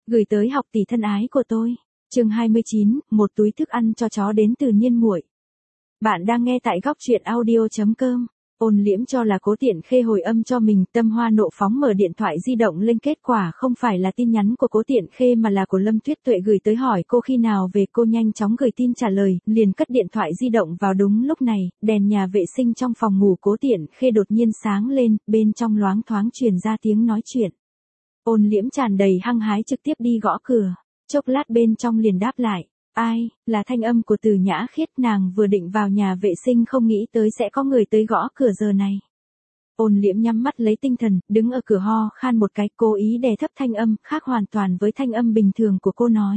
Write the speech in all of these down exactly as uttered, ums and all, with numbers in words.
Gửi tới học tỷ thân ái của tôi. Chương hai mươi chín, một túi thức ăn cho chó đến từ Niên Muội. Bạn đang nghe tại góc truyện audio chấm com. Ôn Liễm cho là Cố Tiện Khê hồi âm cho mình, tâm hoa nộ phóng mở điện thoại di động lên, kết quả không phải là tin nhắn của Cố Tiện Khê mà là của Lâm Tuyết Tuệ gửi tới hỏi cô khi nào về. Cô nhanh chóng gửi tin trả lời, liền cất điện thoại di động vào. Đúng lúc này, đèn nhà vệ sinh trong phòng ngủ Cố Tiện Khê đột nhiên sáng lên, bên trong loáng thoáng truyền ra tiếng nói chuyện. Ôn Liễm tràn đầy hăng hái trực tiếp đi gõ cửa, chốc lát bên trong liền đáp lại. Ai, là thanh âm của Từ Nhã Khiết. Nàng vừa định vào nhà vệ sinh không nghĩ tới sẽ có người tới gõ cửa giờ này. Ôn Liễm nhắm mắt lấy tinh thần, đứng ở cửa ho khan một cái, cố ý đè thấp thanh âm, khác hoàn toàn với thanh âm bình thường của cô nói.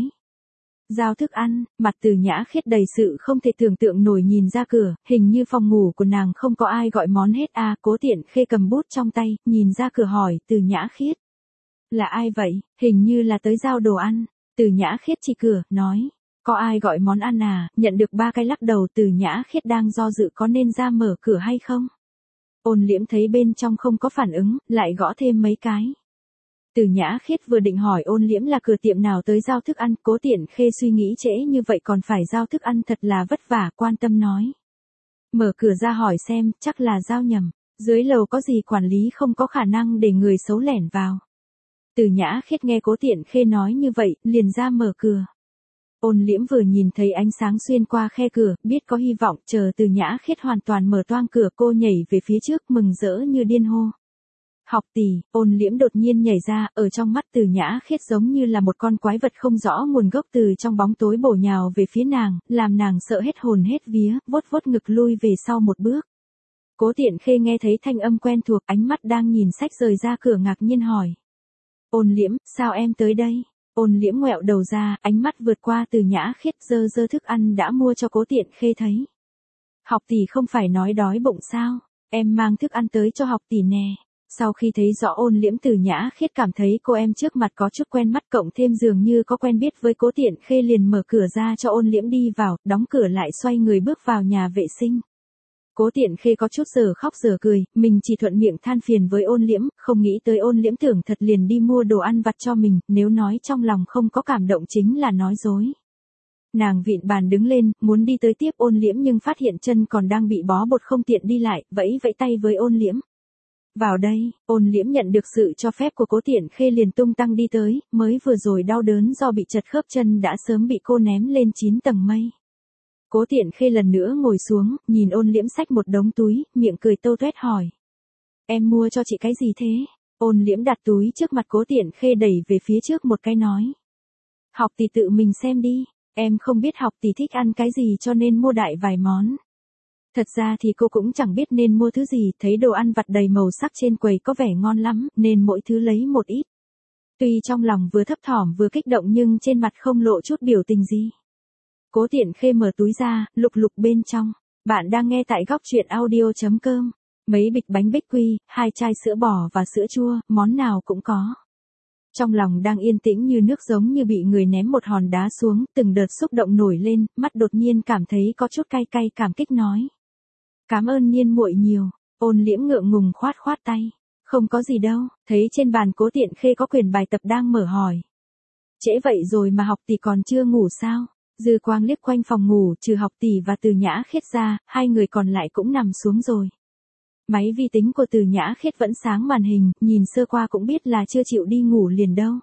Giao thức ăn. Mặt Từ Nhã Khiết đầy sự không thể tưởng tượng nổi nhìn ra cửa, hình như phòng ngủ của nàng không có ai gọi món hết à. Cố Tiện Khê cầm bút trong tay, nhìn ra cửa hỏi Từ Nhã Khiết. Là ai vậy? Hình như là tới giao đồ ăn. Từ Nhã Khiết chỉ cửa, nói. Có ai gọi món ăn à? Nhận được ba cái lắc đầu. Từ Nhã Khiết đang do dự có nên ra mở cửa hay không. Ôn Liễm thấy bên trong không có phản ứng, lại gõ thêm mấy cái. Từ Nhã Khiết vừa định hỏi Ôn Liễm là cửa tiệm nào tới giao thức ăn. Cố Tiện Khê suy nghĩ trễ như vậy còn phải giao thức ăn thật là vất vả, quan tâm nói. Mở cửa ra hỏi xem, chắc là giao nhầm. Dưới lầu có gì quản lý không có khả năng để người xấu lẻn vào. Từ Nhã Khiết nghe Cố Tiện Khê nói như vậy, liền ra mở cửa. Ôn Liễm vừa nhìn thấy ánh sáng xuyên qua khe cửa, biết có hy vọng, chờ Từ Nhã Khiết hoàn toàn mở toang cửa, cô nhảy về phía trước, mừng rỡ như điên hô. Học tỷ. Ôn Liễm đột nhiên nhảy ra, ở trong mắt Từ Nhã Khiết giống như là một con quái vật không rõ nguồn gốc từ trong bóng tối bổ nhào về phía nàng, làm nàng sợ hết hồn hết vía, vuốt vuốt ngực lui về sau một bước. Cố Tiện Khê nghe thấy thanh âm quen thuộc, ánh mắt đang nhìn sách rời ra cửa ngạc nhiên hỏi. Ôn Liễm, sao em tới đây? Ôn Liễm ngoẹo đầu ra, ánh mắt vượt qua Từ Nhã Khiết, dơ dơ thức ăn đã mua cho Cố Tiện Khê thấy. Học tỷ không phải nói đói bụng sao? Em mang thức ăn tới cho học tỷ nè. Sau khi thấy rõ Ôn Liễm, Từ Nhã Khiết cảm thấy cô em trước mặt có chút quen mắt, cộng thêm dường như có quen biết với Cố Tiện Khê, liền mở cửa ra cho Ôn Liễm đi vào, đóng cửa lại xoay người bước vào nhà vệ sinh. Cố Tiện Khê có chút giờ khóc giờ cười, mình chỉ thuận miệng than phiền với Ôn Liễm, không nghĩ tới Ôn Liễm tưởng thật liền đi mua đồ ăn vặt cho mình, nếu nói trong lòng không có cảm động chính là nói dối. Nàng vịn bàn đứng lên, muốn đi tới tiếp Ôn Liễm nhưng phát hiện chân còn đang bị bó bột không tiện đi lại, vẫy vẫy tay với Ôn Liễm. Vào đây. Ôn Liễm nhận được sự cho phép của Cố Tiện Khê liền tung tăng đi tới, mới vừa rồi đau đớn do bị chật khớp chân đã sớm bị cô ném lên chín tầng mây. Cố Tiện Khê lần nữa ngồi xuống, nhìn Ôn Liễm xách một đống túi, miệng cười tâu tuét hỏi. Em mua cho chị cái gì thế? Ôn Liễm đặt túi trước mặt Cố Tiện Khê đẩy về phía trước một cái nói. Học tỷ tự mình xem đi, em không biết học tỷ thích ăn cái gì cho nên mua đại vài món. Thật ra thì cô cũng chẳng biết nên mua thứ gì, thấy đồ ăn vặt đầy màu sắc trên quầy có vẻ ngon lắm, nên mỗi thứ lấy một ít. Tuy trong lòng vừa thấp thỏm vừa kích động nhưng trên mặt không lộ chút biểu tình gì. Cố Tiện Khê mở túi ra, lục lục bên trong. Bạn đang nghe tại góc truyện audio chấm com. Mấy bịch bánh bích quy, hai chai sữa bò và sữa chua, món nào cũng có. Trong lòng đang yên tĩnh như nước, giống như bị người ném một hòn đá xuống, từng đợt xúc động nổi lên, mắt đột nhiên cảm thấy có chút cay cay, cảm kích nói. Cảm ơn Niên muội nhiều. Ôn Liễm ngượng ngùng khoát khoát tay. Không có gì đâu, thấy trên bàn Cố Tiện Khê có quyển bài tập đang mở hỏi. Trễ vậy rồi mà học tỷ còn chưa ngủ sao? Dư quang liếc quanh phòng ngủ, trừ học tỷ và Từ Nhã Khiết ra, hai người còn lại cũng nằm xuống rồi. Máy vi tính của Từ Nhã Khiết vẫn sáng màn hình, nhìn sơ qua cũng biết là chưa chịu đi ngủ liền đâu.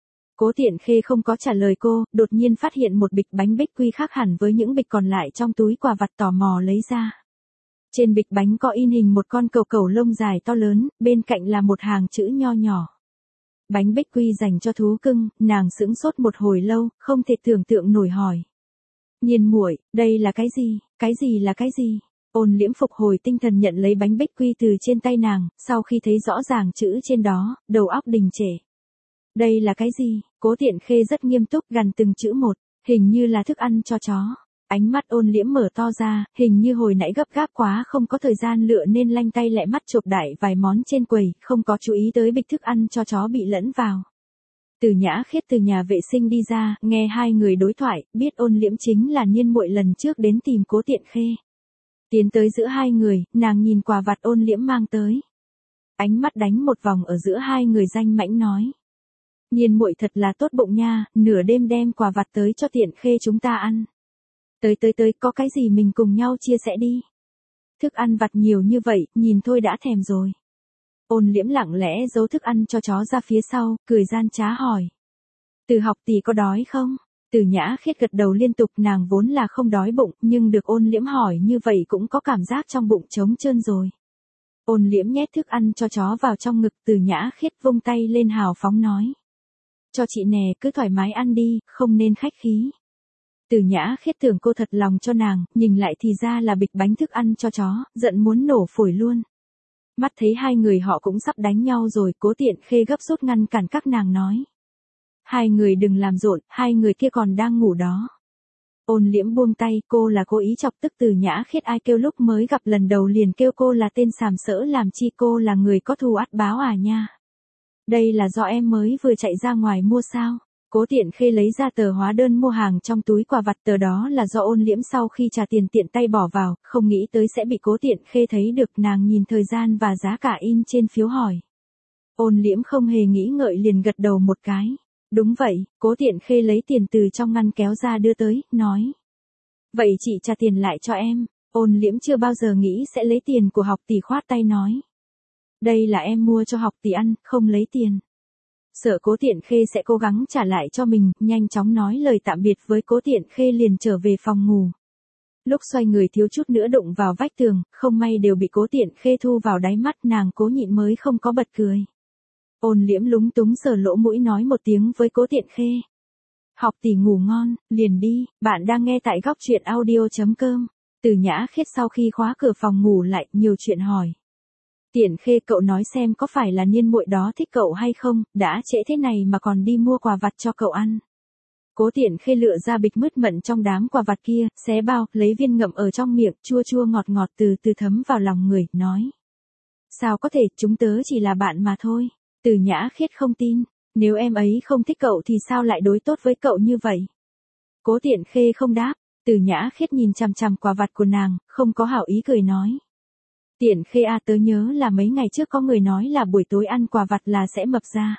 Cố Tiện Khê không có trả lời cô, đột nhiên phát hiện một bịch bánh bích quy khác hẳn với những bịch còn lại trong túi quà vặt, tò mò lấy ra. Trên bịch bánh có in hình một con cẩu cẩu lông dài to lớn, bên cạnh là một hàng chữ nho nhỏ. Bánh bích quy dành cho thú cưng. Nàng sững sốt một hồi lâu, không thể tưởng tượng nổi hỏi. Nhiên muội, đây là cái gì? Cái gì là cái gì? Ôn Liễm phục hồi tinh thần nhận lấy bánh bích quy từ trên tay nàng, sau khi thấy rõ ràng chữ trên đó, đầu óc đình trệ. Đây là cái gì? Cố Tiện Khê rất nghiêm túc gằn từng chữ một, hình như là thức ăn cho chó. Ánh mắt Ôn Liễm mở to ra, hình như hồi nãy gấp gáp quá không có thời gian lựa nên lanh tay lẹ mắt chộp đại vài món trên quầy, không có chú ý tới bịch thức ăn cho chó bị lẫn vào. Từ Nhã Khiết từ nhà vệ sinh đi ra, nghe hai người đối thoại, biết Ôn Liễm chính là Niên muội lần trước đến tìm Cố Tiện Khê. Tiến tới giữa hai người, nàng nhìn quà vặt Ôn Liễm mang tới. Ánh mắt đánh một vòng ở giữa hai người, danh mãnh nói. Nhiên muội thật là tốt bụng nha, nửa đêm đem quà vặt tới cho Tiện Khê chúng ta ăn. Tới tới tới, có cái gì mình cùng nhau chia sẻ đi. Thức ăn vặt nhiều như vậy, nhìn thôi đã thèm rồi. Ôn Liễm lặng lẽ giấu thức ăn cho chó ra phía sau, cười gian trá hỏi. Từ Học tỷ có đói không? Từ Nhã Khiết gật đầu liên tục, nàng vốn là không đói bụng, nhưng được Ôn Liễm hỏi như vậy cũng có cảm giác trong bụng trống trơn rồi. Ôn Liễm nhét thức ăn cho chó vào trong ngực, Từ Nhã Khiết vung tay lên hào phóng nói. Cho chị nè, cứ thoải mái ăn đi, không nên khách khí. Từ Nhã Khiết tưởng cô thật lòng cho nàng, nhìn lại thì ra là bịch bánh thức ăn cho chó, giận muốn nổ phổi luôn. Mắt thấy hai người họ cũng sắp đánh nhau rồi, Cố Tiện Khê gấp rút ngăn cản các nàng nói. Hai người đừng làm rộn, hai người kia còn đang ngủ đó. Ôn Liễm buông tay, cô là cố ý chọc tức Từ Nhã Khiết, ai kêu lúc mới gặp lần đầu liền kêu cô là tên sàm sỡ làm chi, cô là người có thù ắt báo à nha. Đây là do em mới vừa chạy ra ngoài mua sao? Cố Tiện Khê lấy ra tờ hóa đơn mua hàng trong túi quà vặt, tờ đó là do Ôn Liễm sau khi trả tiền tiện tay bỏ vào, không nghĩ tới sẽ bị Cố Tiện Khê thấy được, nàng nhìn thời gian và giá cả in trên phiếu hỏi. Ôn Liễm không hề nghĩ ngợi liền gật đầu một cái. Đúng vậy, Cố Tiện Khê lấy tiền từ trong ngăn kéo ra đưa tới, nói. Vậy chị trả tiền lại cho em. Ôn Liễm chưa bao giờ nghĩ sẽ lấy tiền của Học tỷ, khoát tay nói. Đây là em mua cho Học tỷ ăn, không lấy tiền. Sợ Cố Tiện Khê sẽ cố gắng trả lại cho mình, nhanh chóng nói lời tạm biệt với Cố Tiện Khê liền trở về phòng ngủ. Lúc xoay người thiếu chút nữa đụng vào vách tường, không may đều bị Cố Tiện Khê thu vào đáy mắt, nàng cố nhịn mới không có bật cười. Ôn Liễm lúng túng sờ lỗ mũi nói một tiếng với Cố Tiện Khê. Học tỷ ngủ ngon, liền đi, bạn đang nghe tại góc truyện audio chấm com. Từ Nhã Khiết sau khi khóa cửa phòng ngủ lại, nhiều chuyện hỏi. Tiện Khê, cậu nói xem có phải là Niên muội đó thích cậu hay không, đã trễ thế này mà còn đi mua quà vặt cho cậu ăn. Cố Tiện Khê lựa ra bịch mứt mận trong đám quà vặt kia, xé bao, lấy viên ngậm ở trong miệng, chua chua ngọt ngọt từ từ thấm vào lòng người, nói. Sao có thể, chúng tớ chỉ là bạn mà thôi. Từ Nhã Khiết không tin, nếu em ấy không thích cậu thì sao lại đối tốt với cậu như vậy? Cố Tiện Khê không đáp, Từ Nhã Khiết nhìn chằm chằm quà vặt của nàng, không có hảo ý cười nói. Tiện Khê à, tớ nhớ là mấy ngày trước có người nói là buổi tối ăn quà vặt là sẽ mập ra.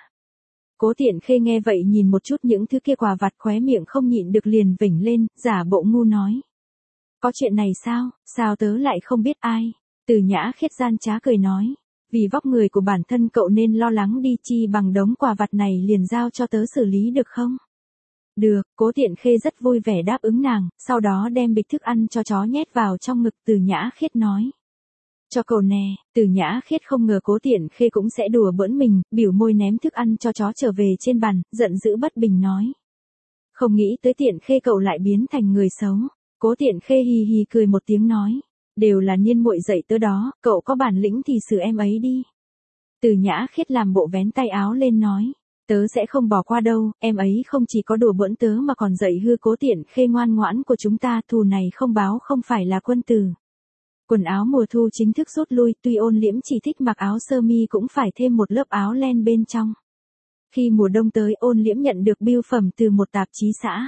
Cố Tiện Khê nghe vậy nhìn một chút những thứ kia quà vặt, khóe miệng không nhịn được liền vểnh lên, giả bộ ngu nói. Có chuyện này sao, sao tớ lại không biết ai? Từ Nhã Khiết gian trá cười nói. Vì vóc người của bản thân cậu nên lo lắng đi, chi bằng đống quà vặt này liền giao cho tớ xử lý được không? Được, Cố Tiện Khê rất vui vẻ đáp ứng nàng, sau đó đem bịch thức ăn cho chó nhét vào trong ngực. Từ Nhã Khiết nói. Cho cậu nè. Từ Nhã Khiết không ngờ Cố Tiện Khê cũng sẽ đùa bỡn mình, biểu môi ném thức ăn cho chó trở về trên bàn, giận dữ bất bình nói. Không nghĩ tới Tiện Khê cậu lại biến thành người xấu. Cố Tiện Khê hì hì cười một tiếng nói. Đều là Niên muội dạy tớ đó, cậu có bản lĩnh thì xử em ấy đi. Từ Nhã Khiết làm bộ vén tay áo lên nói. Tớ sẽ không bỏ qua đâu, em ấy không chỉ có đùa bỡn tớ mà còn dạy hư Cố Tiện Khê ngoan ngoãn của chúng ta, thù này không báo không phải là quân tử. Quần áo mùa thu chính thức rút lui, tuy Ôn Liễm chỉ thích mặc áo sơ mi cũng phải thêm một lớp áo len bên trong. Khi mùa đông tới, Ôn Liễm nhận được bưu phẩm từ một tạp chí xã.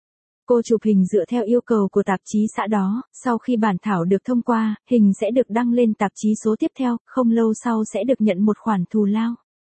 Cô chụp hình dựa theo yêu cầu của tạp chí xã đó, sau khi bản thảo được thông qua, hình sẽ được đăng lên tạp chí số tiếp theo, không lâu sau sẽ được nhận một khoản thù lao.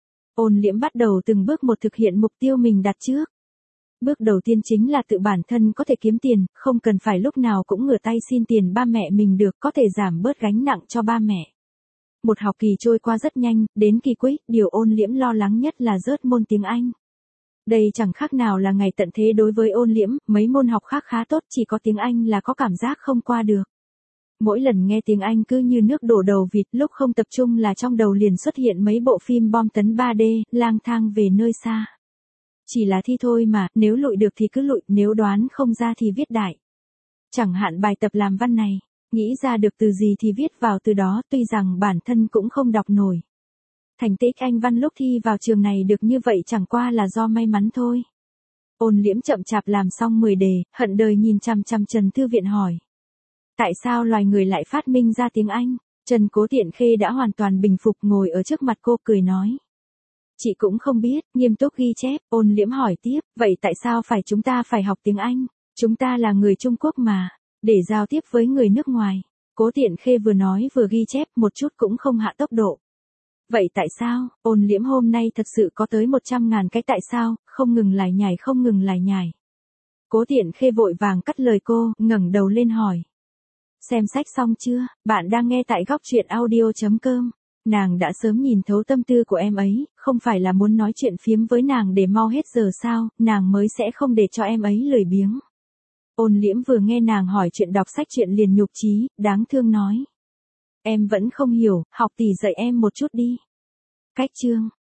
Ôn Liễm bắt đầu từng bước một thực hiện mục tiêu mình đặt trước. Bước đầu tiên chính là tự bản thân có thể kiếm tiền, không cần phải lúc nào cũng ngửa tay xin tiền ba mẹ mình được, có thể giảm bớt gánh nặng cho ba mẹ. Một học kỳ trôi qua rất nhanh, đến kỳ cuối, điều Ôn Liễm lo lắng nhất là rớt môn tiếng Anh. Đây chẳng khác nào là ngày tận thế đối với Ôn Liễm, mấy môn học khác khá tốt, chỉ có tiếng Anh là có cảm giác không qua được. Mỗi lần nghe tiếng Anh cứ như nước đổ đầu vịt, lúc không tập trung là trong đầu liền xuất hiện mấy bộ phim bom tấn ba D, lang thang về nơi xa. Chỉ là thi thôi mà, nếu lụi được thì cứ lụi, nếu đoán không ra thì viết đại. Chẳng hạn bài tập làm văn này, nghĩ ra được từ gì thì viết vào từ đó, tuy rằng bản thân cũng không đọc nổi. Thành tích Anh văn lúc thi vào trường này được như vậy chẳng qua là do may mắn thôi. Ôn Liễm chậm chạp làm xong mười đề, hận đời nhìn chằm chằm Trần Thư Viện hỏi. Tại sao loài người lại phát minh ra tiếng Anh? Trần Cố Tiện Khê đã hoàn toàn bình phục ngồi ở trước mặt cô cười nói. Chị cũng không biết, nghiêm túc ghi chép. Ôn Liễm hỏi tiếp, vậy tại sao phải chúng ta phải học tiếng Anh? Chúng ta là người Trung Quốc mà, để giao tiếp với người nước ngoài. Cố Tiện Khê vừa nói vừa ghi chép, một chút cũng không hạ tốc độ. Vậy tại sao, Ôn Liễm hôm nay thật sự có tới một trăm ngàn cái tại sao, không ngừng lải nhải không ngừng lải nhải. Cố Tiện Khê vội vàng cắt lời cô, ngẩng đầu lên hỏi. Xem sách xong chưa, bạn đang nghe tại góc truyện audio.com. Nàng đã sớm nhìn thấu tâm tư của em ấy, không phải là muốn nói chuyện phiếm với nàng để mau hết giờ sao, nàng mới sẽ không để cho em ấy lười biếng. Ôn Liễm vừa nghe nàng hỏi chuyện đọc sách chuyện liền nhục chí, đáng thương nói. Em vẫn không hiểu, học tỷ dạy em một chút đi. Cách chương.